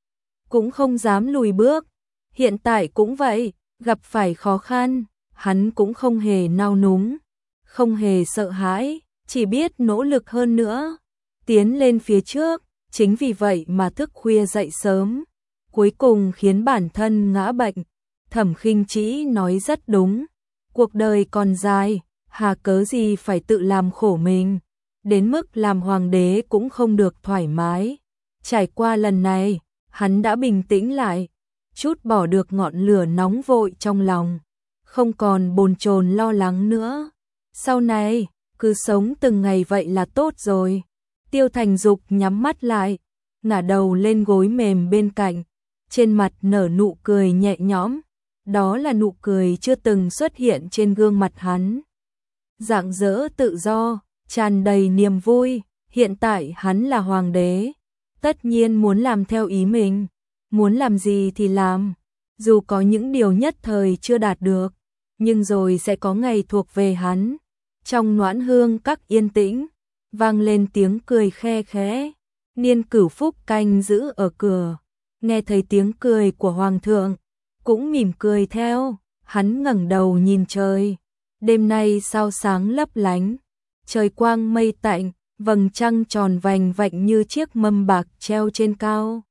Cũng không dám lùi bước. Hiện tại cũng vậy, gặp phải khó khăn, hắn cũng không hề nao núng, không hề sợ hãi, chỉ biết nỗ lực hơn nữa, tiến lên phía trước. Chính vì vậy mà thức khuya dậy sớm, cuối cùng khiến bản thân ngã bệnh. Thẩm Khinh Trĩ nói rất đúng, cuộc đời còn dài, hà cớ gì phải tự làm khổ mình, đến mức làm hoàng đế cũng không được thoải mái. Trải qua lần này, hắn đã bình tĩnh lại, chút bỏ được ngọn lửa nóng vội trong lòng, không còn bồn chồn lo lắng nữa. Sau này, cứ sống từng ngày vậy là tốt rồi. Tiêu Thành Dục nhắm mắt lại, ngả đầu lên gối mềm bên cạnh, trên mặt nở nụ cười nhẹ nhõm, đó là nụ cười chưa từng xuất hiện trên gương mặt hắn. Rạng rỡ tự do, tràn đầy niềm vui, hiện tại hắn là hoàng đế, tất nhiên muốn làm theo ý mình, muốn làm gì thì làm, dù có những điều nhất thời chưa đạt được, nhưng rồi sẽ có ngày thuộc về hắn. Trong Noãn Hương các yên tĩnh, vang lên tiếng cười khe khẽ. Niên Cửu Phúc canh giữ ở cửa, nghe thấy tiếng cười của hoàng thượng, cũng mỉm cười theo. Hắn ngẩng đầu nhìn trời, đêm nay sao sáng lấp lánh, trời quang mây tạnh, vầng trăng tròn vành vạnh như chiếc mâm bạc treo trên cao,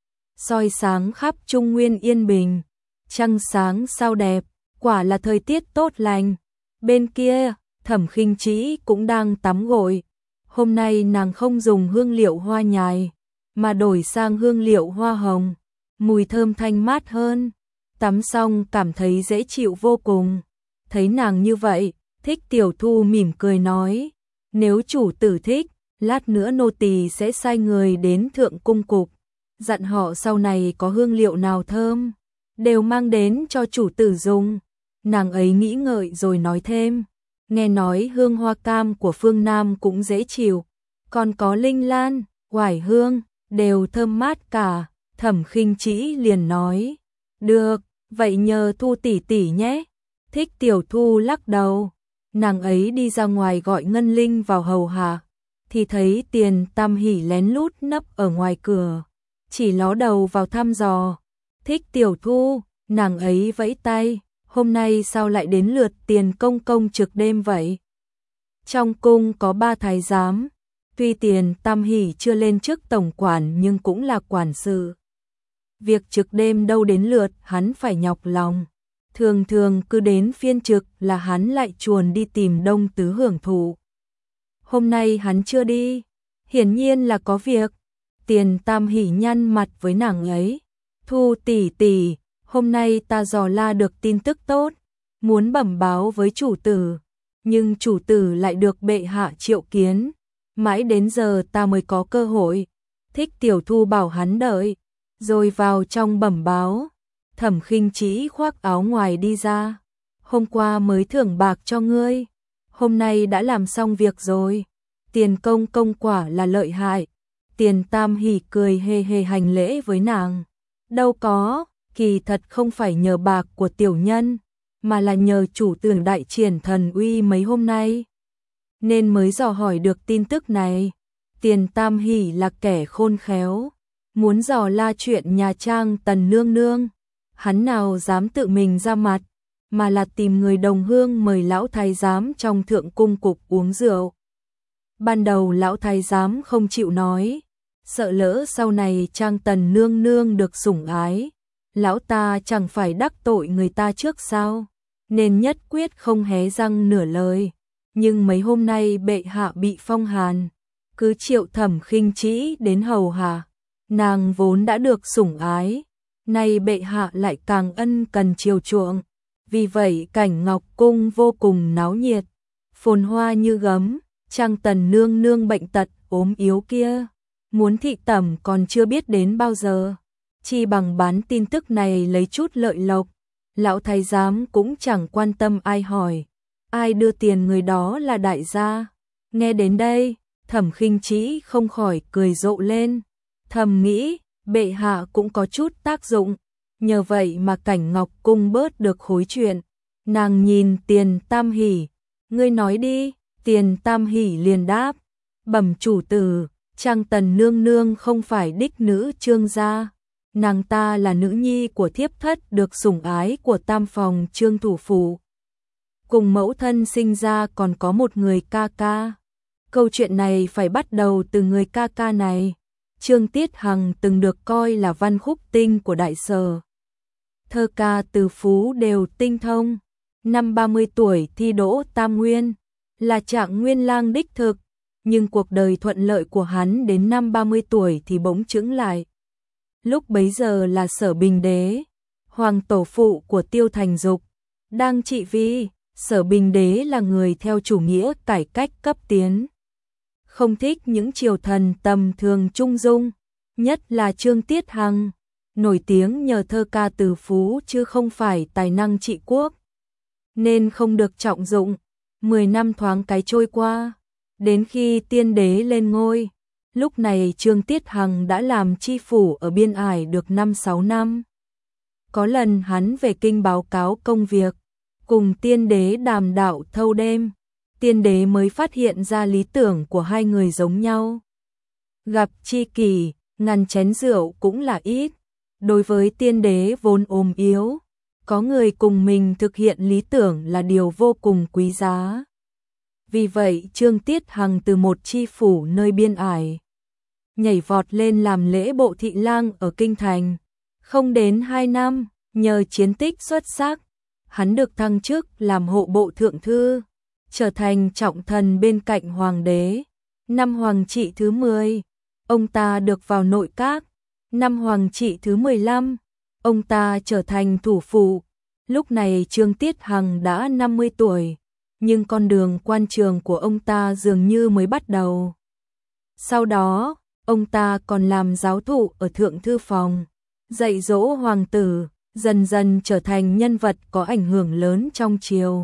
soi sáng khắp Trung Nguyên yên bình. Trăng sáng sao đẹp, quả là thời tiết tốt lành. Bên kia, Thẩm Khinh Trĩ cũng đang tắm gội. Hôm nay nàng không dùng hương liệu hoa nhài, mà đổi sang hương liệu hoa hồng, mùi thơm thanh mát hơn. Tắm xong cảm thấy dễ chịu vô cùng. Thấy nàng như vậy, Thích Tiểu Thu mỉm cười nói, nếu chủ tử thích, lát nữa nô tỳ sẽ sai người đến thượng cung cục, dặn họ sau này có hương liệu nào thơm, đều mang đến cho chủ tử dùng. Nàng ấy nghĩ ngợi rồi nói thêm, nghe nói hương hoa cam của phương Nam cũng dễ chịu, còn có linh lan, oải hương, đều thơm mát cả. Thẩm Khinh Trĩ liền nói, được, vậy nhờ Thu tỷ tỷ nhé. Thích Tiểu Thu lắc đầu, nàng ấy đi ra ngoài gọi Ngân Linh vào hầu hạ, thì thấy Tiền Tam Hỷ lén lút nấp ở ngoài cửa, chỉ ló đầu vào thăm dò. Thích Tiểu Thu, nàng ấy vẫy tay, hôm nay sao lại đến lượt Tiền công công trực đêm vậy? Trong cung có 3 thái giám, tuy Tiền Tam Hỷ chưa lên chức tổng quản nhưng cũng là quản sự. Việc trực đêm đâu đến lượt hắn phải nhọc lòng. Thường thường cứ đến phiên trực là hắn lại chuồn đi tìm Đông Tứ hưởng thụ. Hôm nay hắn chưa đi, hiển nhiên là có việc. Tiền Tam Hỷ nhăn mặt với nàng ấy, Thu tỷ tỷ, hôm nay ta dò la được tin tức tốt, muốn bẩm báo với chủ tử, nhưng chủ tử lại được bệ hạ triệu kiến, mãi đến giờ ta mới có cơ hội. Thích Tiểu Thu bảo hắn đợi, rồi vào trong bẩm báo. Thẩm Khinh Trĩ khoác áo ngoài đi ra, hôm qua mới thưởng bạc cho ngươi, hôm nay đã làm xong việc rồi. Tiền công công quả là lợi hại. Tiền Tam Hỷ cười hề hề hành lễ với nàng, đâu có, kỳ thật không phải nhờ bạc của tiểu nhân, mà là nhờ chủ tử đại triển thần uy mấy hôm nay, nên mới dò hỏi được tin tức này. Tiền Tam Hỷ là kẻ khôn khéo, muốn dò la chuyện nhà Trang Tần nương nương, hắn nào dám tự mình ra mặt, mà là tìm người đồng hương mời lão thái giám trong thượng cung cục uống rượu. Ban đầu lão thái giám không chịu nói, sợ lỡ sau này Trang Tần nương nương được sủng ái, lão ta chẳng phải đắc tội người ta trước sao, nên nhất quyết không hé răng nửa lời. Nhưng mấy hôm nay bệ hạ bị phong hàn, cứ triệu Thẩm Khinh Trĩ đến hầu hạ, nàng vốn đã được sủng ái, nay bệ hạ lại càng ân cần chiều chuộng, vì vậy cảnh Ngọc Cung vô cùng náo nhiệt, phồn hoa như gấm. Trang Tần nương nương bệnh tật ốm yếu kia, muốn thị tẩm còn chưa biết đến bao giờ, chi bằng bán tin tức này lấy chút lợi lộc. Lão thái giám cũng chẳng quan tâm ai hỏi, ai đưa tiền người đó là đại gia. Nghe đến đây, Thẩm Khinh Trĩ không khỏi cười rộ lên, thầm nghĩ, bệ hạ cũng có chút tác dụng, nhờ vậy mà Cảnh Ngọc cung bớt được khối chuyện. Nàng nhìn Tiền Tam Hỷ, ngươi nói đi. Tiền Tam Hỷ liền đáp, bẩm chủ tử, Trang Tần nương nương không phải đích nữ Trương gia, nàng ta là nữ nhi của thiếp thất được sủng ái của tam phòng Trương thủ phủ. Cùng mẫu thân sinh ra còn có một người ca ca. Câu chuyện này phải bắt đầu từ người ca ca này. Trương Tiết Hằng từng được coi là văn khúc tinh của Đại Sở. Thơ ca từ phú đều tinh thông. Năm 30 tuổi thi đỗ Tam Nguyên, là trạng nguyên lang đích thực, nhưng cuộc đời thuận lợi của hắn đến năm 30 tuổi thì bỗng chững lại. Lúc bấy giờ là Sở Bình Đế, hoàng tổ phụ của Tiêu Thành Dục, đang trị vì. Sở Bình Đế là người theo chủ nghĩa cải cách cấp tiến, không thích những triều thần tầm thường trung dung, nhất là Trương Tiết Hằng, nổi tiếng nhờ thơ ca từ phú chứ không phải tài năng trị quốc, nên không được trọng dụng. 10 năm thoáng cái trôi qua, đến khi tiên đế lên ngôi, lúc này Trương Tiết Hằng đã làm chi phủ ở Biên Ải được 5-6 năm. Có lần hắn về kinh báo cáo công việc, cùng tiên đế đàm đạo thâu đêm, tiên đế mới phát hiện ra lý tưởng của hai người giống nhau. Gặp chi kỷ, ngàn chén rượu cũng là ít. Đối với tiên đế vốn ốm yếu, có người cùng mình thực hiện lý tưởng là điều vô cùng quý giá. Vì vậy Trương Tiết Hằng từ một chi phủ nơi Biên Ải, nhảy vọt lên làm lễ bộ thị lang ở Kinh Thành. Không đến 2 năm, nhờ chiến tích xuất sắc, hắn được thăng chức làm hộ bộ thượng thư, trở thành trọng thần bên cạnh hoàng đế. Năm Hoàng trị thứ 10, ông ta được vào nội các. Năm Hoàng trị thứ 15, ông ta trở thành thủ phủ. Lúc này Trương Tiết Hằng đã 50 tuổi, nhưng con đường quan trường của ông ta dường như mới bắt đầu. Sau đó, ông ta còn làm giáo thụ ở Thượng Thư Phòng, dạy dỗ hoàng tử, dần dần trở thành nhân vật có ảnh hưởng lớn trong triều.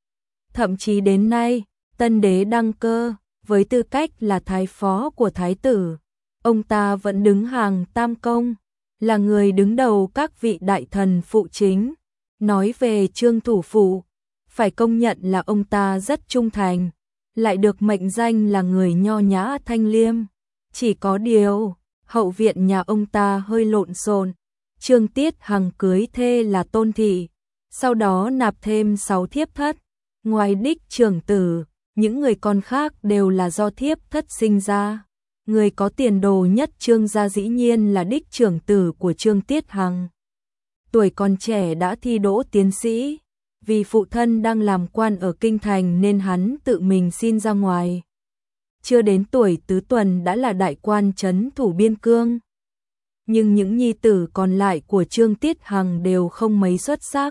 Thậm chí đến nay, tân đế đăng cơ, với tư cách là thái phó của thái tử, ông ta vẫn đứng hàng tam công, là người đứng đầu các vị đại thần phụ chính. Nói về Trương thủ phủ, phải công nhận là ông ta rất trung thành, lại được mệnh danh là người nho nhã thanh liêm. Chỉ có điều, hậu viện nhà ông ta hơi lộn xộn. Trương Tiết Hằng cưới thê là Tôn Thị, sau đó nạp thêm 6 thiếp thất. Ngoài đích trưởng tử, những người con khác đều là do thiếp thất sinh ra. Người có tiền đồ nhất Trương gia dĩ nhiên là đích trưởng tử của Trương Tiết Hằng. Tuổi còn trẻ đã thi đỗ tiến sĩ, vì phụ thân đang làm quan ở Kinh Thành nên hắn tự mình xin ra ngoài. Chưa đến tuổi tứ tuần đã là đại quan trấn thủ biên cương. Nhưng những nhi tử còn lại của Trương Tiết Hằng đều không mấy xuất sắc.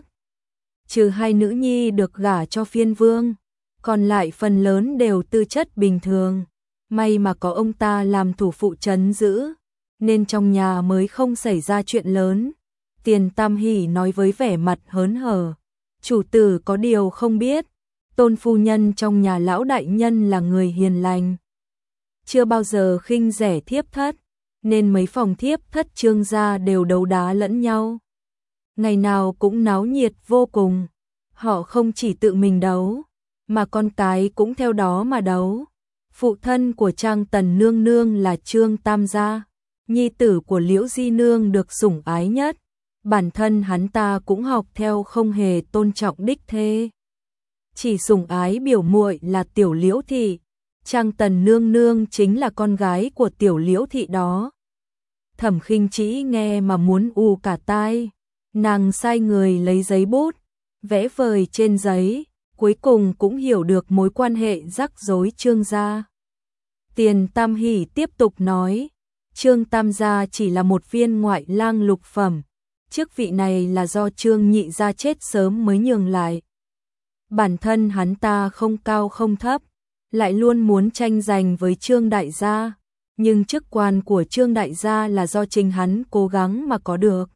Trừ 2 nữ nhi được gả cho phiên vương, còn lại phần lớn đều tư chất bình thường. May mà có ông ta làm thủ phụ trấn giữ, nên trong nhà mới không xảy ra chuyện lớn. Tiền Tam Hỷ nói với vẻ mặt hớn hở, chủ tử có điều không biết, Tôn phu nhân trong nhà lão đại nhân là người hiền lành, chưa bao giờ khinh rẻ thiếp thất, nên mấy phòng thiếp thất Trương gia đều đấu đá lẫn nhau. Ngày nào cũng náo nhiệt vô cùng, họ không chỉ tự mình đấu, mà con cái cũng theo đó mà đấu. Phụ thân của Trang Tần nương nương là Trương Tam gia, nhi tử của Liễu Di nương được sủng ái nhất. Bản thân hắn ta cũng học theo không hề tôn trọng đích thê, chỉ sủng ái biểu muội là Tiểu Liễu thị. Trang Tần nương nương chính là con gái của Tiểu Liễu thị đó. Thẩm Khinh Trĩ nghe mà muốn ù cả tai, nàng sai người lấy giấy bút, vẽ vời trên giấy, cuối cùng cũng hiểu được mối quan hệ rắc rối Trương gia. Tiền Tam Hỷ tiếp tục nói, Trương Tam gia chỉ là một viên ngoại lang lục phẩm, chức vị này là do Trương nhị gia chết sớm mới nhường lại. Bản thân hắn ta không cao không thấp, lại luôn muốn tranh giành với Trương đại gia, nhưng chức quan của Trương đại gia là do chính hắn cố gắng mà có được.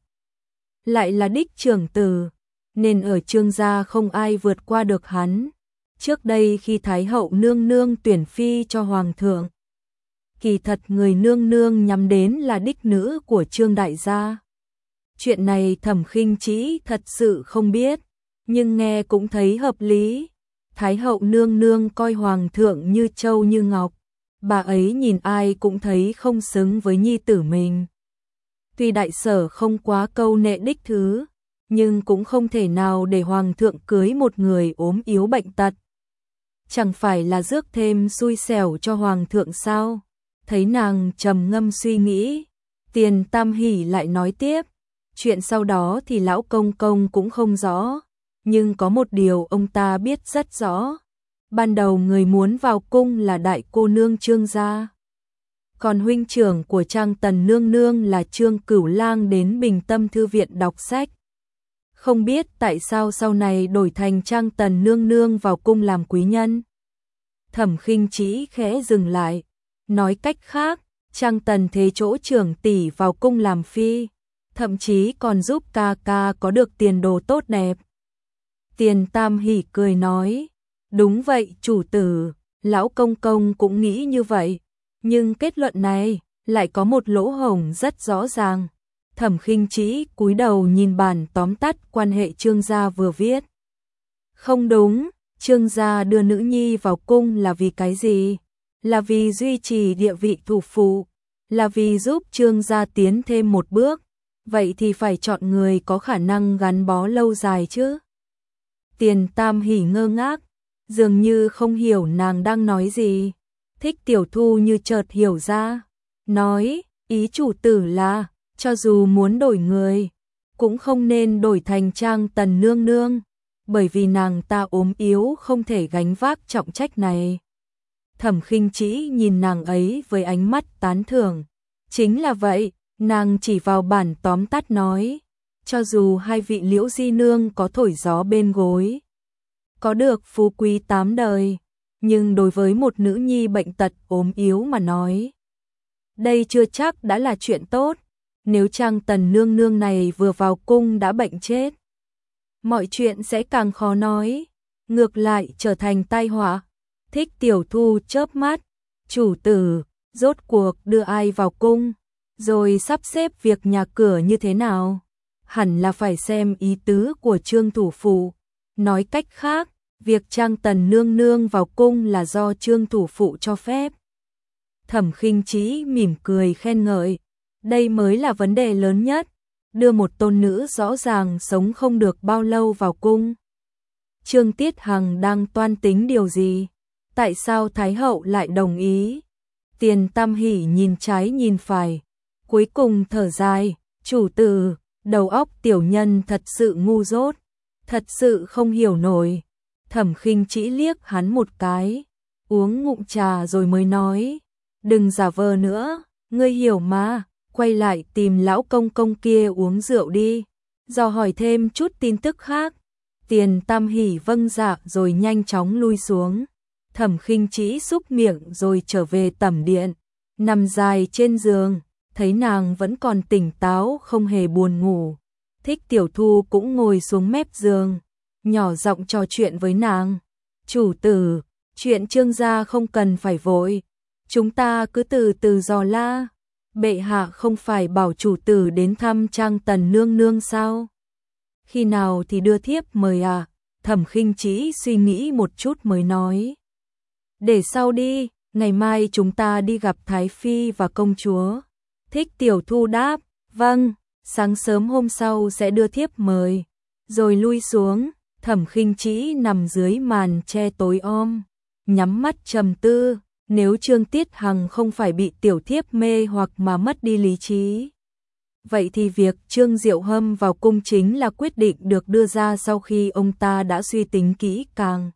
Lại là đích trưởng tử, nên ở Trương gia không ai vượt qua được hắn. Trước đây khi Thái hậu nương nương tuyển phi cho hoàng thượng, kỳ thật người nương nương nhắm đến là đích nữ của Trương đại gia. Chuyện này Thẩm Khinh Trĩ thật sự không biết, nhưng nghe cũng thấy hợp lý. Thái hậu nương nương coi hoàng thượng như châu như ngọc, bà ấy nhìn ai cũng thấy không xứng với nhi tử mình. Tuy đại sở không quá câu nệ đích thứ, nhưng cũng không thể nào để hoàng thượng cưới một người ốm yếu bệnh tật. Chẳng phải là rước thêm xui xẻo cho hoàng thượng sao? Thấy nàng trầm ngâm suy nghĩ, Tiền Tam Hỷ lại nói tiếp, chuyện sau đó thì lão công công cũng không rõ, nhưng có một điều ông ta biết rất rõ. Ban đầu người muốn vào cung là đại cô nương Trương gia. Còn huynh trưởng của Trang Tần nương nương là Trương Cửu Lang đến Bình Tâm thư viện đọc sách. Không biết tại sao sau này đổi thành Trang Tần nương nương vào cung làm quý nhân. Thẩm Khinh Trĩ khẽ dừng lại, nói cách khác, Trang Tần thế chỗ trưởng tỷ vào cung làm phi, thậm chí còn giúp ca ca có được tiền đồ tốt đẹp. Tiền Tam Hỷ cười nói, đúng vậy chủ tử, lão công công cũng nghĩ như vậy, nhưng kết luận này lại có một lỗ hổng rất rõ ràng. Thẩm Khinh Trĩ cúi đầu nhìn bản tóm tắt quan hệ Trương gia vừa viết. Không đúng, Trương gia đưa nữ nhi vào cung là vì cái gì? Là vì duy trì địa vị thủ phụ, là vì giúp Trương gia tiến thêm một bước, vậy thì phải chọn người có khả năng gắn bó lâu dài chứ. Tiền Tam Hỷ ngơ ngác, dường như không hiểu nàng đang nói gì. Thích Tiểu Thu như chợt hiểu ra, nói, ý chủ tử là, cho dù muốn đổi người, cũng không nên đổi thành Trang Tần nương nương, bởi vì nàng ta ốm yếu không thể gánh vác trọng trách này. Thẩm Khinh Trĩ nhìn nàng ấy với ánh mắt tán thưởng, chính là vậy, nàng chỉ vào bản tóm tắt nói, cho dù hai vị Liễu di nương có thổi gió bên gối, có được phú quý 8 đời, nhưng đối với một nữ nhi bệnh tật ốm yếu mà nói, đây chưa chắc đã là chuyện tốt. Nếu Trang Tần nương nương này vừa vào cung đã bệnh chết, mọi chuyện sẽ càng khó nói, ngược lại trở thành tai họa. Thích Tiểu Thu chớp mắt, chủ tử, rốt cuộc đưa ai vào cung, rồi sắp xếp việc nhà cửa như thế nào, hẳn là phải xem ý tứ của Trương thủ phụ. Nói cách khác, việc Trang Tần nương nương vào cung là do Trương thủ phụ cho phép. Thẩm Khinh Trĩ mỉm cười khen ngợi, đây mới là vấn đề lớn nhất, đưa một tôn nữ rõ ràng sống không được bao lâu vào cung. Trương Tiết Hằng đang toan tính điều gì? Tại sao Thái hậu lại đồng ý? Tiền Tam Hỷ nhìn trái nhìn phải, cuối cùng thở dài, chủ tử, đầu óc tiểu nhân thật sự ngu dốt, thật sự không hiểu nổi. Thẩm Khinh Trĩ liếc hắn một cái, uống ngụm trà rồi mới nói, đừng giả vờ nữa, ngươi hiểu mà, quay lại tìm lão công công kia uống rượu đi, dò hỏi thêm chút tin tức khác. Tiền Tam Hỷ vâng dạ rồi nhanh chóng lui xuống. Thẩm Khinh Trĩ xúc miệng rồi trở về tẩm điện, nằm dài trên giường, thấy nàng vẫn còn tỉnh táo không hề buồn ngủ. Thích Tiểu Thu cũng ngồi xuống mép giường, nhỏ giọng trò chuyện với nàng. Chủ tử, chuyện Trương gia không cần phải vội, chúng ta cứ từ từ dò la. Bệ hạ không phải bảo chủ tử đến thăm Trang Tần nương nương sao? Khi nào thì đưa thiếp mời à? Thẩm Khinh Trĩ suy nghĩ một chút mới nói. Để sau đi, ngày mai chúng ta đi gặp Thái Phi và công chúa. Thích Tiểu Thu đáp, vâng, sáng sớm hôm sau sẽ đưa thiếp mời. Rồi lui xuống, Thẩm Khinh Trĩ nằm dưới màn che tối om, nhắm mắt trầm tư. Nếu Trương Tiết Hằng không phải bị tiểu thiếp mê hoặc mà mất đi lý trí, vậy thì việc Trương Diệu Hâm vào cung chính là quyết định được đưa ra sau khi ông ta đã suy tính kỹ càng.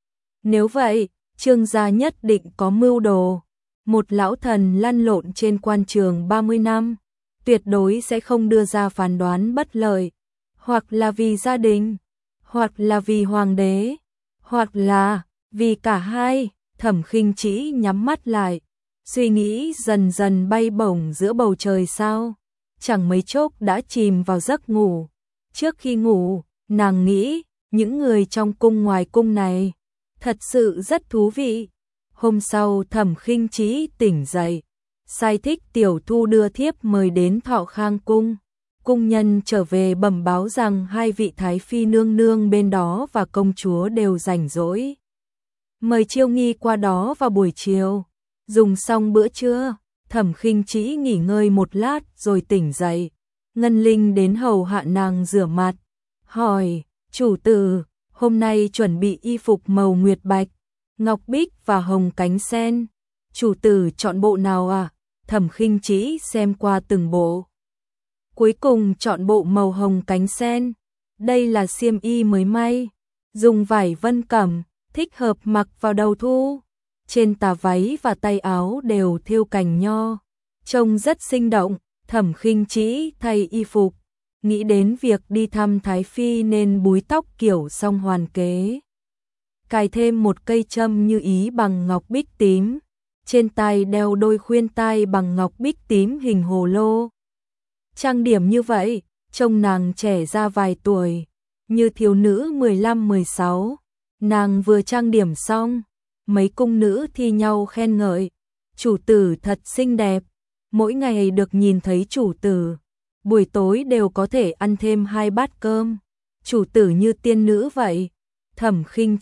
Nếu vậy, Trương gia nhất định có mưu đồ. Một lão thần lăn lộn trên quan trường 30 năm, tuyệt đối sẽ không đưa ra phán đoán bất lợi, hoặc là vì gia đình, hoặc là vì hoàng đế, hoặc là vì cả hai. Thẩm Khinh Trĩ nhắm mắt lại, suy nghĩ dần dần bay bổng giữa bầu trời sao, chẳng mấy chốc đã chìm vào giấc ngủ. Trước khi ngủ, nàng nghĩ, những người trong cung ngoài cung này thật sự rất thú vị. Hôm sau Thẩm Khinh Trĩ tỉnh dậy, sai Thích Tiểu Thu đưa thiếp mời đến Thọ Khang cung. Cung nhân trở về bẩm báo rằng hai vị thái phi nương nương bên đó và công chúa đều rảnh rỗi, mời Chiêu Nghi qua đó vào buổi chiều. Dùng xong bữa trưa, Thẩm Khinh Trĩ nghỉ ngơi một lát rồi tỉnh dậy. Ngân Linh đến hầu hạ nàng rửa mặt, hỏi: "Chủ tử, hôm nay chuẩn bị y phục màu nguyệt bạch, ngọc bích và hồng cánh sen. Chủ tử chọn bộ nào à?" Thẩm Khinh Trĩ xem qua từng bộ, cuối cùng chọn bộ màu hồng cánh sen. Đây là xiêm y mới may, dùng vải vân cẩm, thích hợp mặc vào đầu thu. Trên tà váy và tay áo đều thêu cành nho, trông rất sinh động. Thẩm Khinh Trĩ thay y phục, nghĩ đến việc đi thăm Thái Phi nên búi tóc kiểu song hoàn kế, cài thêm một cây châm như ý bằng ngọc bích tím, trên tai đeo đôi khuyên tai bằng ngọc bích tím hình hồ lô. Trang điểm như vậy, trông nàng trẻ ra vài tuổi, như thiếu nữ 15-16. Nàng vừa trang điểm xong, mấy cung nữ thi nhau khen ngợi: "Chủ tử thật xinh đẹp, mỗi ngày được nhìn thấy chủ tử, buổi tối đều có thể ăn thêm 2 bát cơm. Chủ tử như tiên nữ vậy." Thẩm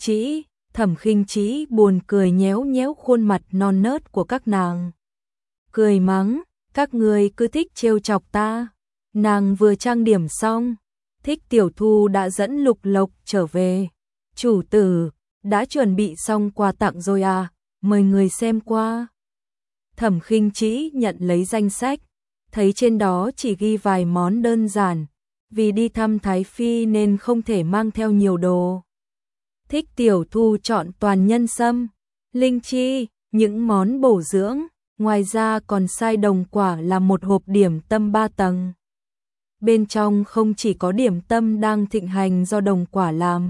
Khinh Trĩ buồn cười nhéo nhéo khuôn mặt non nớt của các nàng, cười mắng: "Các người cứ thích trêu chọc ta." Nàng vừa trang điểm xong, Thích Tiểu Thu đã dẫn Lục Lộc trở về. "Chủ tử, đã chuẩn bị xong quà tặng rồi à, mời người xem qua." Thẩm Khinh Trĩ nhận lấy danh sách, thấy trên đó chỉ ghi vài món đơn giản, vì đi thăm Thái Phi nên không thể mang theo nhiều đồ. Thích Tiểu Thu chọn toàn nhân sâm, linh chi, những món bổ dưỡng, ngoài ra còn sai đồng quả là một hộp điểm tâm 3 tầng. Bên trong không chỉ có điểm tâm đang thịnh hành do đồng quả làm,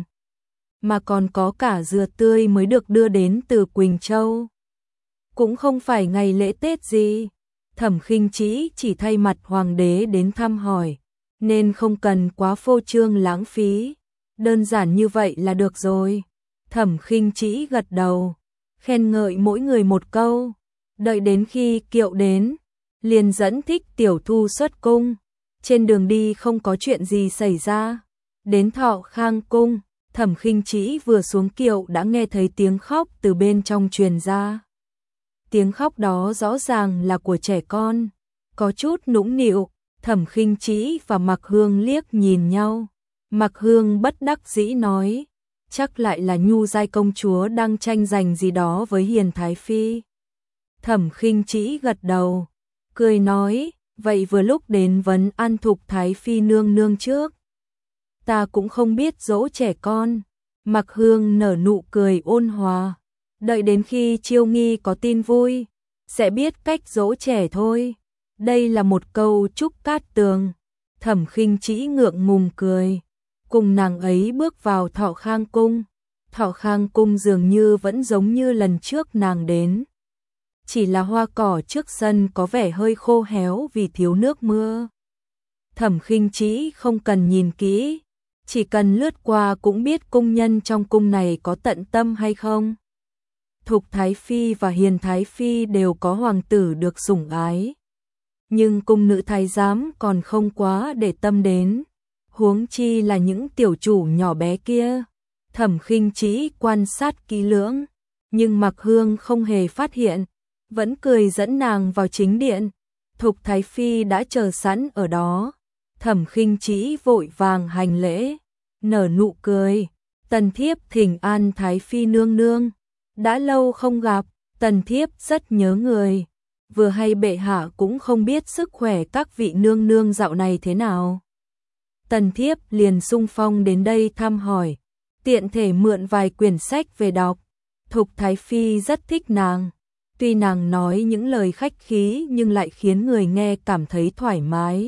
mà còn có cả dừa tươi mới được đưa đến từ Quỳnh Châu. Cũng không phải ngày lễ Tết gì, Thẩm Khinh Trĩ chỉ thay mặt hoàng đế đến thăm hỏi, nên không cần quá phô trương lãng phí, đơn giản như vậy là được rồi. Thẩm Khinh Trĩ gật đầu, khen ngợi mỗi người một câu, đợi đến khi kiệu đến, liền dẫn Thích Tiểu Thu xuất cung. Trên đường đi không có chuyện gì xảy ra. Đến Thọ Khang cung, Thẩm Khinh Trĩ vừa xuống kiệu đã nghe thấy tiếng khóc từ bên trong truyền ra. Tiếng khóc đó rõ ràng là của trẻ con, có chút nũng nịu. Thẩm Khinh Trĩ và Mặc Hương liếc nhìn nhau. Mặc Hương bất đắc dĩ nói: "Chắc lại là Nhu Giai công chúa đang tranh giành gì đó với Hiền Thái Phi." Thẩm Khinh Trĩ gật đầu, cười nói: "Vậy vừa lúc đến vấn an Thục Thái Phi nương nương trước. Ta cũng không biết dỗ trẻ con." Mặc Hương nở nụ cười ôn hòa: "Đợi đến khi Chiêu Nghi có tin vui, sẽ biết cách dỗ trẻ thôi." Đây là một câu chúc cát tường. Thẩm Khinh Trĩ ngượng ngùng cười, cùng nàng ấy bước vào Thọ Khang cung. Thọ Khang cung dường như vẫn giống như lần trước nàng đến, chỉ là hoa cỏ trước sân có vẻ hơi khô héo vì thiếu nước mưa. Thẩm Khinh Trĩ không cần nhìn kỹ, chỉ cần lướt qua cũng biết cung nhân trong cung này có tận tâm hay không. Thục Thái Phi và Hiền Thái Phi đều có hoàng tử được sủng ái, nhưng cung nữ thái giám còn không quá để tâm đến, huống chi là những tiểu chủ nhỏ bé kia. Thẩm Khinh Trĩ quan sát kỹ lưỡng, nhưng Mặc Hương không hề phát hiện, vẫn cười dẫn nàng vào chính điện. Thục Thái Phi đã chờ sẵn ở đó. Thẩm Khinh Trĩ vội vàng hành lễ, nở nụ cười: "Tần thiếp thỉnh an Thái Phi nương nương, đã lâu không gặp, tần thiếp rất nhớ người. Vừa hay bệ hạ cũng không biết sức khỏe các vị nương nương dạo này thế nào. Tần thiếp liền xung phong đến đây thăm hỏi, tiện thể mượn vài quyển sách về đọc." Thục Thái Phi rất thích nàng, tuy nàng nói những lời khách khí nhưng lại khiến người nghe cảm thấy thoải mái.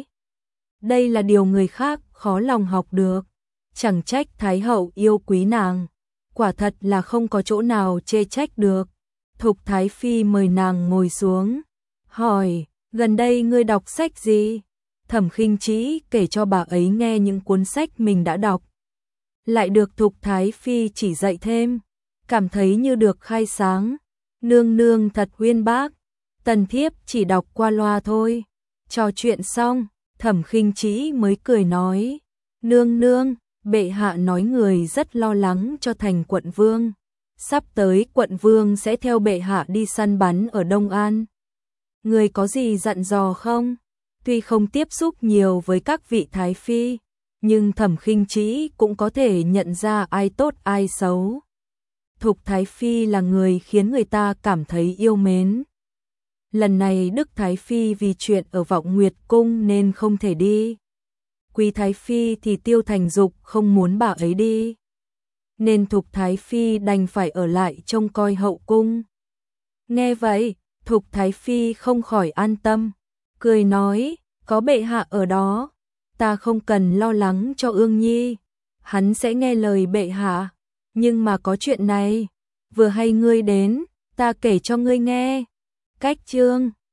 Đây là điều người khác khó lòng học được, chẳng trách Thái hậu yêu quý nàng, quả thật là không có chỗ nào chê trách được. Thục Thái Phi mời nàng ngồi xuống, hỏi, gần đây ngươi đọc sách gì? Thẩm Khinh Trĩ kể cho bà ấy nghe những cuốn sách mình đã đọc. Lại được Thục Thái Phi chỉ dạy thêm, cảm thấy như được khai sáng. Nương nương thật uyên bác, tần thiếp chỉ đọc qua loa thôi. Trò chuyện xong, Thẩm Khinh Trĩ mới cười nói, nương nương, bệ hạ nói người rất lo lắng cho thành quận vương. Sắp tới quận vương sẽ theo bệ hạ đi săn bắn ở Đông An. Người có gì dặn dò không? Tuy không tiếp xúc nhiều với các vị thái phi, nhưng Thẩm Khinh Trĩ cũng có thể nhận ra ai tốt ai xấu. Thục Thái Phi là người khiến người ta cảm thấy yêu mến. Lần này Đức Thái Phi vì chuyện ở Vọng Nguyệt Cung nên không thể đi. Quý Thái Phi thì Tiêu Thành Dục không muốn bà ấy đi, nên Thục Thái Phi đành phải ở lại trông coi hậu cung. Nghe vậy, Thục Thái Phi không khỏi an tâm, cười nói, có bệ hạ ở đó, ta không cần lo lắng cho Ương Nhi, hắn sẽ nghe lời bệ hạ. Nhưng mà có chuyện này, vừa hay ngươi đến, ta kể cho ngươi nghe. Cách chương